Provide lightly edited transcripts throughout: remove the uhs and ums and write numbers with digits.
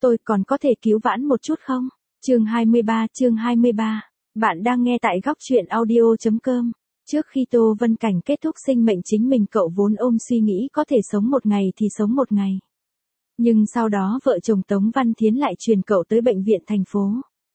tôi còn có thể cứu vãn một chút không? Chương 23. Bạn đang nghe tại góc truyện audio.com. Trước khi Tô Vân Cảnh kết thúc sinh mệnh chính mình, cậu vốn ôm suy nghĩ có thể sống một ngày thì sống một ngày. Nhưng sau đó vợ chồng Tống Văn Thiến lại truyền cậu tới bệnh viện thành phố.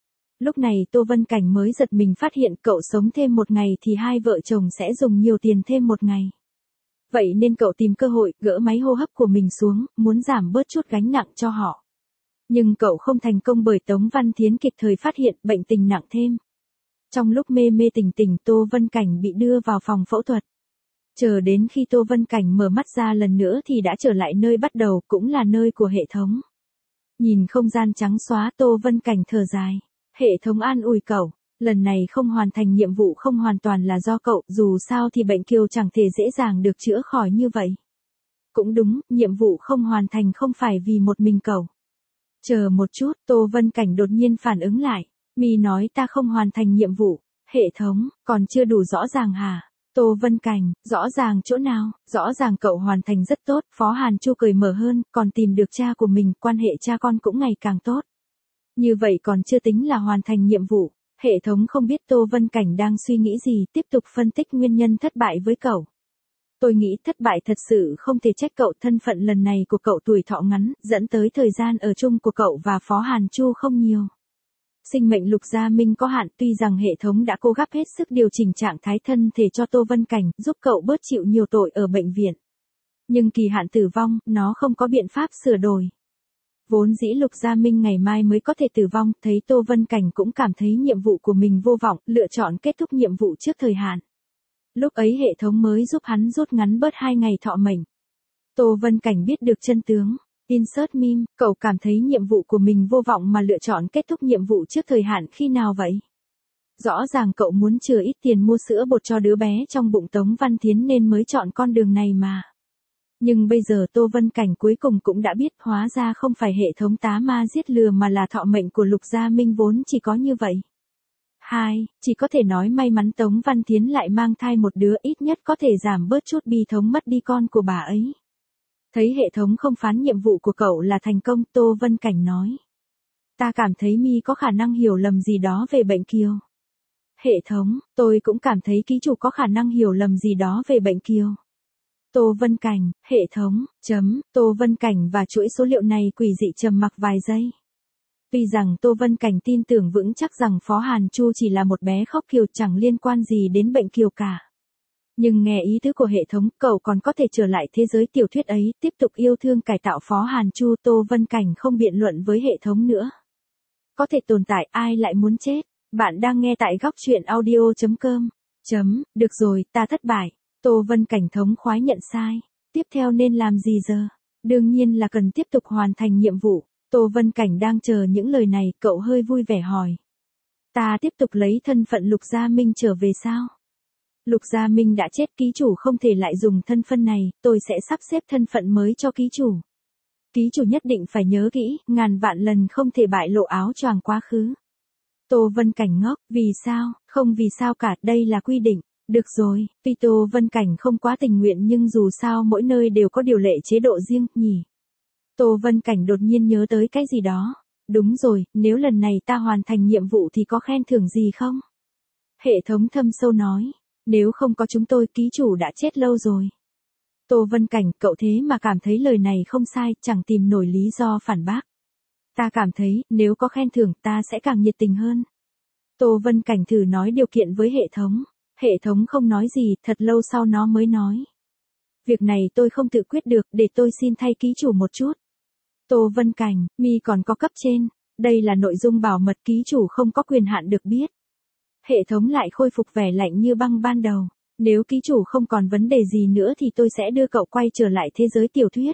Lúc này Tô Vân Cảnh mới giật mình phát hiện cậu sống thêm một ngày thì hai vợ chồng sẽ dùng nhiều tiền thêm một ngày. Vậy nên cậu tìm cơ hội gỡ máy hô hấp của mình xuống, muốn giảm bớt chút gánh nặng cho họ. Nhưng cậu không thành công bởi Tống Văn Thiến kịp thời phát hiện bệnh tình nặng thêm. Trong lúc mê mê tỉnh tỉnh, Tô Vân Cảnh bị đưa vào phòng phẫu thuật. Chờ đến khi Tô Vân Cảnh mở mắt ra lần nữa thì đã trở lại nơi bắt đầu, cũng là nơi của hệ thống. Nhìn không gian trắng xóa, Tô Vân Cảnh thở dài. Hệ thống an ủi cậu, lần này không hoàn thành nhiệm vụ không hoàn toàn là do cậu, dù sao thì bệnh kiều chẳng thể dễ dàng được chữa khỏi như vậy. Cũng đúng, nhiệm vụ không hoàn thành không phải vì một mình cậu. Chờ một chút, Tô Vân Cảnh đột nhiên phản ứng lại. Mi nói ta không hoàn thành nhiệm vụ. Hệ thống, còn chưa đủ rõ ràng hả? Tô Vân Cảnh, rõ ràng chỗ nào? Rõ ràng cậu hoàn thành rất tốt, Phó Hàn Chu cười mở hơn, còn tìm được cha của mình, quan hệ cha con cũng ngày càng tốt. Như vậy còn chưa tính là hoàn thành nhiệm vụ. Hệ thống không biết Tô Vân Cảnh đang suy nghĩ gì, tiếp tục phân tích nguyên nhân thất bại với cậu. Tôi nghĩ thất bại thật sự không thể trách cậu, thân phận lần này của cậu tuổi thọ ngắn, dẫn tới thời gian ở chung của cậu và Phó Hàn Chu không nhiều. Sinh mệnh Lục Gia Minh có hạn, tuy rằng hệ thống đã cố gắng hết sức điều chỉnh trạng thái thân thể cho Tô Vân Cảnh, giúp cậu bớt chịu nhiều tội ở bệnh viện. Nhưng kỳ hạn tử vong, nó không có biện pháp sửa đổi. Vốn dĩ Lục Gia Minh ngày mai mới có thể tử vong, thấy Tô Vân Cảnh cũng cảm thấy nhiệm vụ của mình vô vọng, lựa chọn kết thúc nhiệm vụ trước thời hạn. Lúc ấy hệ thống mới giúp hắn rút ngắn bớt 2 ngày thọ mệnh. Tô Vân Cảnh biết được chân tướng. Insert meme, cậu cảm thấy nhiệm vụ của mình vô vọng mà lựa chọn kết thúc nhiệm vụ trước thời hạn khi nào vậy? Rõ ràng cậu muốn chừa ít tiền mua sữa bột cho đứa bé trong bụng Tống Văn Thiến nên mới chọn con đường này mà. Nhưng bây giờ Tô Vân Cảnh cuối cùng cũng đã biết, hóa ra không phải hệ thống tá ma giết lừa mà là thọ mệnh của Lục Gia Minh vốn chỉ có như vậy. Chỉ có thể nói may mắn Tống Văn Thiến lại mang thai một đứa, ít nhất có thể giảm bớt chút bi thống mất đi con của bà ấy. Thấy hệ thống không phán nhiệm vụ của cậu là thành công, Tô Vân Cảnh nói. Ta cảm thấy Mi có khả năng hiểu lầm gì đó về bệnh kiều. Hệ thống, tôi cũng cảm thấy ký chủ có khả năng hiểu lầm gì đó về bệnh kiều. Tô Vân Cảnh, hệ thống, Tô Vân Cảnh và chuỗi số liệu này quỷ dị trầm mặc vài giây. Tuy rằng Tô Vân Cảnh tin tưởng vững chắc rằng Phó Hàn Chu chỉ là một bé khóc kiều chẳng liên quan gì đến bệnh kiều cả. Nhưng nghe ý tứ của hệ thống, cậu còn có thể trở lại thế giới tiểu thuyết ấy, tiếp tục yêu thương cải tạo Phó Hàn Chu. Tô Vân Cảnh không biện luận với hệ thống nữa. Có thể tồn tại, ai lại muốn chết? Bạn đang nghe tại góc truyện audio.com. Được rồi, ta thất bại. Tô Vân Cảnh thống khoái nhận sai. Tiếp theo nên làm gì giờ? Đương nhiên là cần tiếp tục hoàn thành nhiệm vụ. Tô Vân Cảnh đang chờ những lời này, cậu hơi vui vẻ hỏi. Ta tiếp tục lấy thân phận Lục Gia Minh trở về sao? Lục Gia Minh đã chết, ký chủ không thể lại dùng thân phận này, tôi sẽ sắp xếp thân phận mới cho ký chủ. Ký chủ nhất định phải nhớ kỹ, ngàn vạn lần không thể bại lộ áo choàng quá khứ. Tô Vân Cảnh ngốc, vì sao? Không vì sao cả, đây là quy định. Được rồi, tuy Tô Vân Cảnh không quá tình nguyện nhưng dù sao mỗi nơi đều có điều lệ chế độ riêng, nhỉ? Tô Vân Cảnh đột nhiên nhớ tới cái gì đó. Đúng rồi, nếu lần này ta hoàn thành nhiệm vụ thì có khen thưởng gì không? Hệ thống thâm sâu nói. Nếu không có chúng tôi, ký chủ đã chết lâu rồi. Tô Vân Cảnh, cậu thế mà cảm thấy lời này không sai, chẳng tìm nổi lý do phản bác. Ta cảm thấy, nếu có khen thưởng, ta sẽ càng nhiệt tình hơn. Tô Vân Cảnh thử nói điều kiện với hệ thống. Hệ thống không nói gì, thật lâu sau nó mới nói. Việc này tôi không tự quyết được, để tôi xin thay ký chủ một chút. Tô Vân Cảnh, Mi còn có cấp trên. Đây là nội dung bảo mật, ký chủ không có quyền hạn được biết. Hệ thống lại khôi phục vẻ lạnh như băng ban đầu. Nếu ký chủ không còn vấn đề gì nữa thì tôi sẽ đưa cậu quay trở lại thế giới tiểu thuyết.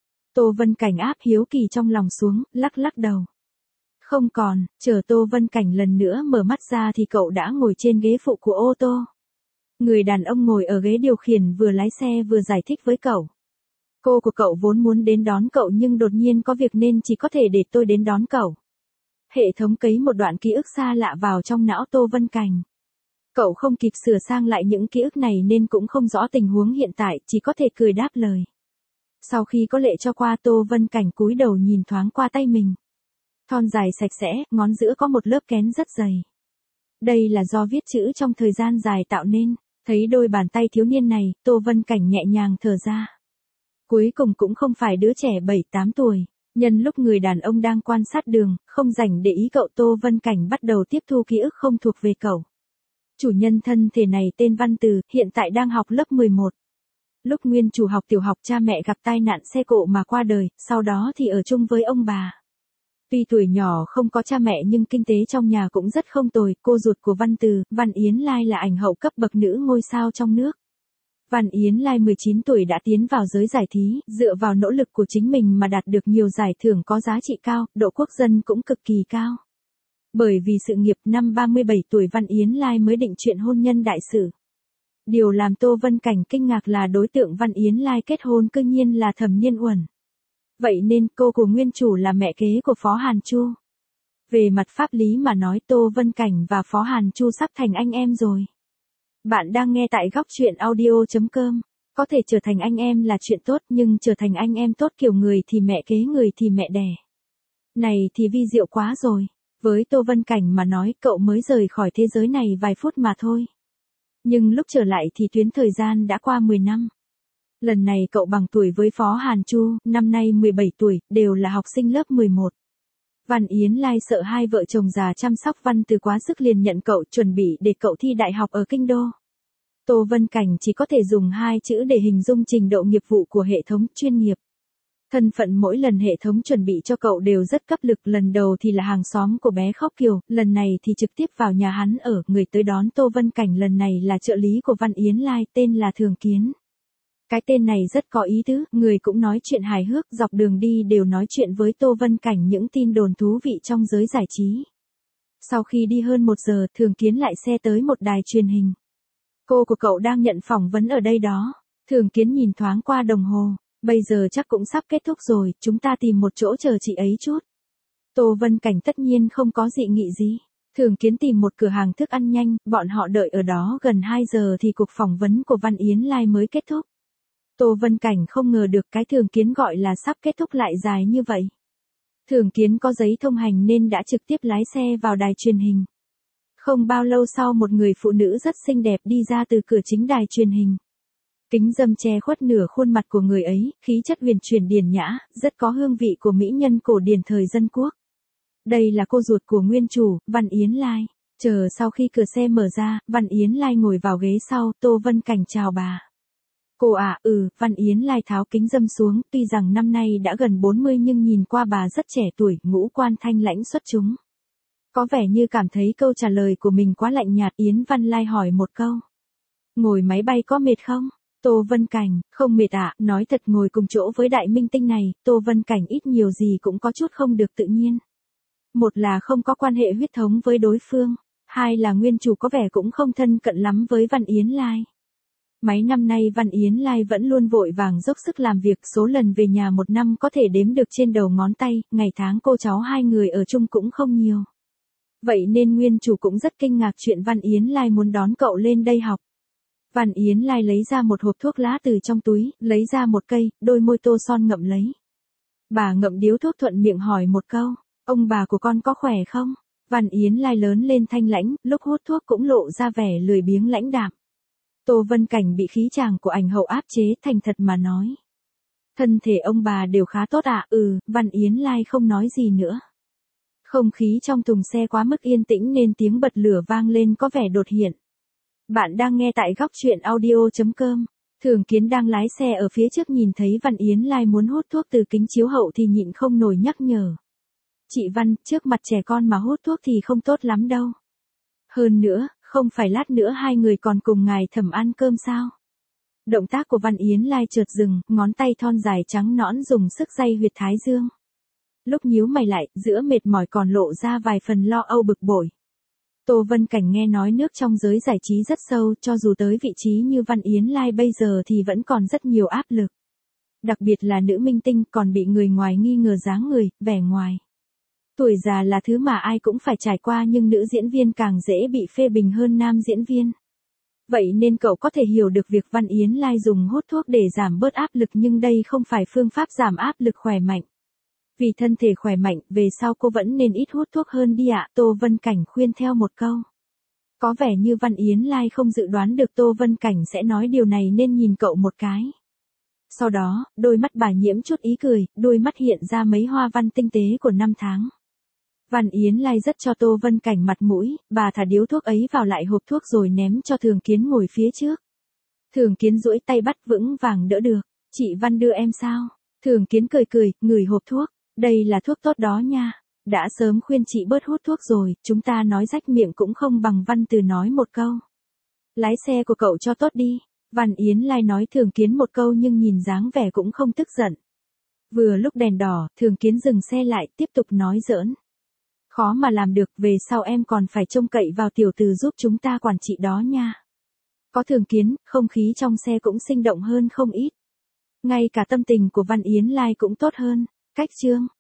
Tô Vân Cảnh áp hiếu kỳ trong lòng xuống, lắc lắc đầu. Không còn, chờ Tô Vân Cảnh lần nữa mở mắt ra thì cậu đã ngồi trên ghế phụ của ô tô. Người đàn ông ngồi ở ghế điều khiển vừa lái xe vừa giải thích với cậu. Cô của cậu vốn muốn đến đón cậu nhưng đột nhiên có việc nên chỉ có thể để tôi đến đón cậu. Hệ thống cấy một đoạn ký ức xa lạ vào trong não Tô Vân Cảnh. Cậu không kịp sửa sang lại những ký ức này nên cũng không rõ tình huống hiện tại, chỉ có thể cười đáp lời. Sau khi có lệ cho qua, Tô Vân Cảnh cúi đầu nhìn thoáng qua tay mình. Thon dài sạch sẽ, ngón giữa có một lớp kén rất dày. Đây là do viết chữ trong thời gian dài tạo nên. Thấy đôi bàn tay thiếu niên này, Tô Vân Cảnh nhẹ nhàng thở ra. Cuối cùng cũng không phải đứa trẻ 7-8 tuổi. Nhân lúc người đàn ông đang quan sát đường, không rảnh để ý cậu, Tô Vân Cảnh bắt đầu tiếp thu ký ức không thuộc về cậu. Chủ nhân thân thể này tên Văn Từ, hiện tại đang học lớp 11. Lúc nguyên chủ học tiểu học cha mẹ gặp tai nạn xe cộ mà qua đời, sau đó thì ở chung với ông bà. Tuy tuổi nhỏ không có cha mẹ nhưng kinh tế trong nhà cũng rất không tồi, cô ruột của Văn Từ, Văn Yến Lai là ảnh hậu cấp bậc nữ ngôi sao trong nước. Văn Yến Lai 19 tuổi đã tiến vào giới giải trí, dựa vào nỗ lực của chính mình mà đạt được nhiều giải thưởng có giá trị cao, độ quốc dân cũng cực kỳ cao. Bởi vì sự nghiệp, năm 37 tuổi Văn Yến Lai mới định chuyện hôn nhân đại sự. Điều làm Tô Vân Cảnh kinh ngạc là đối tượng Văn Yến Lai kết hôn cư nhiên là Thẩm Nhiên Uẩn. Vậy nên cô của nguyên chủ là mẹ kế của Phó Hàn Chu. Về mặt pháp lý mà nói, Tô Vân Cảnh và Phó Hàn Chu sắp thành anh em rồi. Bạn đang nghe tại góc truyện audio.com. Có thể trở thành anh em là chuyện tốt, nhưng trở thành anh em tốt kiểu người thì mẹ kế người thì mẹ đẻ. Này thì vi diệu quá rồi. Với Tô Vân Cảnh mà nói, cậu mới rời khỏi thế giới này vài phút mà thôi. Nhưng lúc trở lại thì tuyến thời gian đã qua 10 năm. Lần này cậu bằng tuổi với Phó Hàn Chu, năm nay 17 tuổi, đều là học sinh lớp 11. Văn Yến Lai sợ hai vợ chồng già chăm sóc Văn Từ quá sức liền nhận cậu, chuẩn bị để cậu thi đại học ở Kinh Đô. Tô Vân Cảnh chỉ có thể dùng hai chữ để hình dung trình độ nghiệp vụ của hệ thống chuyên nghiệp. Thân phận mỗi lần hệ thống chuẩn bị cho cậu đều rất cấp lực, lần đầu thì là hàng xóm của bé Khóc Kiều, lần này thì trực tiếp vào nhà hắn ở, người tới đón Tô Vân Cảnh lần này là trợ lý của Văn Yến Lai, tên là Thường Kiến. Cái tên này rất có ý tứ, người cũng nói chuyện hài hước, dọc đường đi đều nói chuyện với Tô Vân Cảnh những tin đồn thú vị trong giới giải trí. Sau khi đi hơn 1 giờ, Thường Kiến lại xe tới một đài truyền hình. Cô của cậu đang nhận phỏng vấn ở đây đó. Thường Kiến nhìn thoáng qua đồng hồ. Bây giờ chắc cũng sắp kết thúc rồi, chúng ta tìm một chỗ chờ chị ấy chút. Tô Vân Cảnh tất nhiên không có dị nghị gì. Thường Kiến tìm một cửa hàng thức ăn nhanh, bọn họ đợi ở đó gần 2 giờ thì cuộc phỏng vấn của Văn Yến Lai mới kết thúc. Tô Vân Cảnh không ngờ được cái Thường Kiến gọi là sắp kết thúc lại dài như vậy. Thường Kiến có giấy thông hành nên đã trực tiếp lái xe vào đài truyền hình. Không bao lâu sau một người phụ nữ rất xinh đẹp đi ra từ cửa chính đài truyền hình. Kính râm che khuất nửa khuôn mặt của người ấy, khí chất huyền chuyển điển nhã, rất có hương vị của mỹ nhân cổ điển thời dân quốc. Đây là cô ruột của nguyên chủ, Văn Yến Lai. Chờ sau khi cửa xe mở ra, Văn Yến Lai ngồi vào ghế sau, Tô Vân Cảnh chào bà. Cô à, Văn Yến Lai tháo kính râm xuống, tuy rằng năm nay đã gần 40 nhưng nhìn qua bà rất trẻ tuổi, ngũ quan thanh lãnh xuất chúng. Có vẻ như cảm thấy câu trả lời của mình quá lạnh nhạt, Yến Văn Lai hỏi một câu. Ngồi máy bay có mệt không? Tô Vân Cảnh, không mệt ạ, nói thật ngồi cùng chỗ với đại minh tinh này, Tô Vân Cảnh ít nhiều gì cũng có chút không được tự nhiên. Một là không có quan hệ huyết thống với đối phương, hai là nguyên chủ có vẻ cũng không thân cận lắm với Văn Yến Lai. Mấy năm nay Văn Yến Lai vẫn luôn vội vàng dốc sức làm việc, số lần về nhà một năm có thể đếm được trên đầu ngón tay, ngày tháng cô cháu hai người ở chung cũng không nhiều. Vậy nên nguyên chủ cũng rất kinh ngạc chuyện Văn Yến Lai muốn đón cậu lên đây học. Văn Yến Lai lấy ra một hộp thuốc lá từ trong túi, lấy ra một cây, đôi môi tô son ngậm lấy. Bà ngậm điếu thuốc thuận miệng hỏi một câu, ông bà của con có khỏe không? Văn Yến Lai lớn lên thanh lãnh, lúc hút thuốc cũng lộ ra vẻ lười biếng lãnh đạm. Tô Vân Cảnh bị khí chàng của ảnh hậu áp chế, thành thật mà nói. Thân thể ông bà đều khá tốt ạ, Văn Yến Lai không nói gì nữa. Không khí trong thùng xe quá mức yên tĩnh nên tiếng bật lửa vang lên có vẻ đột hiện. Bạn đang nghe tại góc truyện audio.com. Thường Kiến đang lái xe ở phía trước nhìn thấy Văn Yến Lai muốn hút thuốc từ kính chiếu hậu thì nhịn không nổi nhắc nhở. Chị Văn, trước mặt trẻ con mà hút thuốc thì không tốt lắm đâu. Hơn nữa, không phải lát nữa hai người còn cùng ngài Thẩm ăn cơm sao? Động tác của Văn Yến Lai chợt dừng, ngón tay thon dài trắng nõn dùng sức day huyệt thái dương. Lúc nhíu mày lại, giữa mệt mỏi còn lộ ra vài phần lo âu bực bội. Tô Vân Cảnh nghe nói nước trong giới giải trí rất sâu, cho dù tới vị trí như Văn Yến Lai bây giờ thì vẫn còn rất nhiều áp lực. Đặc biệt là nữ minh tinh còn bị người ngoài nghi ngờ dáng người, vẻ ngoài. Tuổi già là thứ mà ai cũng phải trải qua nhưng nữ diễn viên càng dễ bị phê bình hơn nam diễn viên. Vậy nên cậu có thể hiểu được việc Văn Yến Lai dùng hút thuốc để giảm bớt áp lực nhưng đây không phải phương pháp giảm áp lực khỏe mạnh. Vì thân thể khỏe mạnh, về sau cô vẫn nên ít hút thuốc hơn đi ạ, Tô Vân Cảnh khuyên theo một câu. Có vẻ như Văn Yến Lai không dự đoán được Tô Vân Cảnh sẽ nói điều này nên nhìn cậu một cái. Sau đó, đôi mắt bà nhiễm chút ý cười, đôi mắt hiện ra mấy hoa văn tinh tế của năm tháng. Văn Yến Lai rất cho Tô Vân Cảnh mặt mũi, bà thả điếu thuốc ấy vào lại hộp thuốc rồi ném cho Thường Kiến ngồi phía trước. Thường Kiến duỗi tay bắt vững vàng đỡ được. Chị Văn đưa em sao? Thường Kiến cười cười, ngửi hộp thuốc. Đây là thuốc tốt đó nha. Đã sớm khuyên chị bớt hút thuốc rồi, chúng ta nói rách miệng cũng không bằng Văn Từ nói một câu. Lái xe của cậu cho tốt đi. Văn Yến Lai nói Thường Kiến một câu nhưng nhìn dáng vẻ cũng không tức giận. Vừa lúc đèn đỏ, Thường Kiến dừng xe lại, tiếp tục nói giỡn. Khó mà làm được, về sau em còn phải trông cậy vào tiểu từ giúp chúng ta quản trị đó nha. Có Thường Kiến, không khí trong xe cũng sinh động hơn không ít. Ngay cả tâm tình của Văn Yến Lai cũng tốt hơn. Cách chương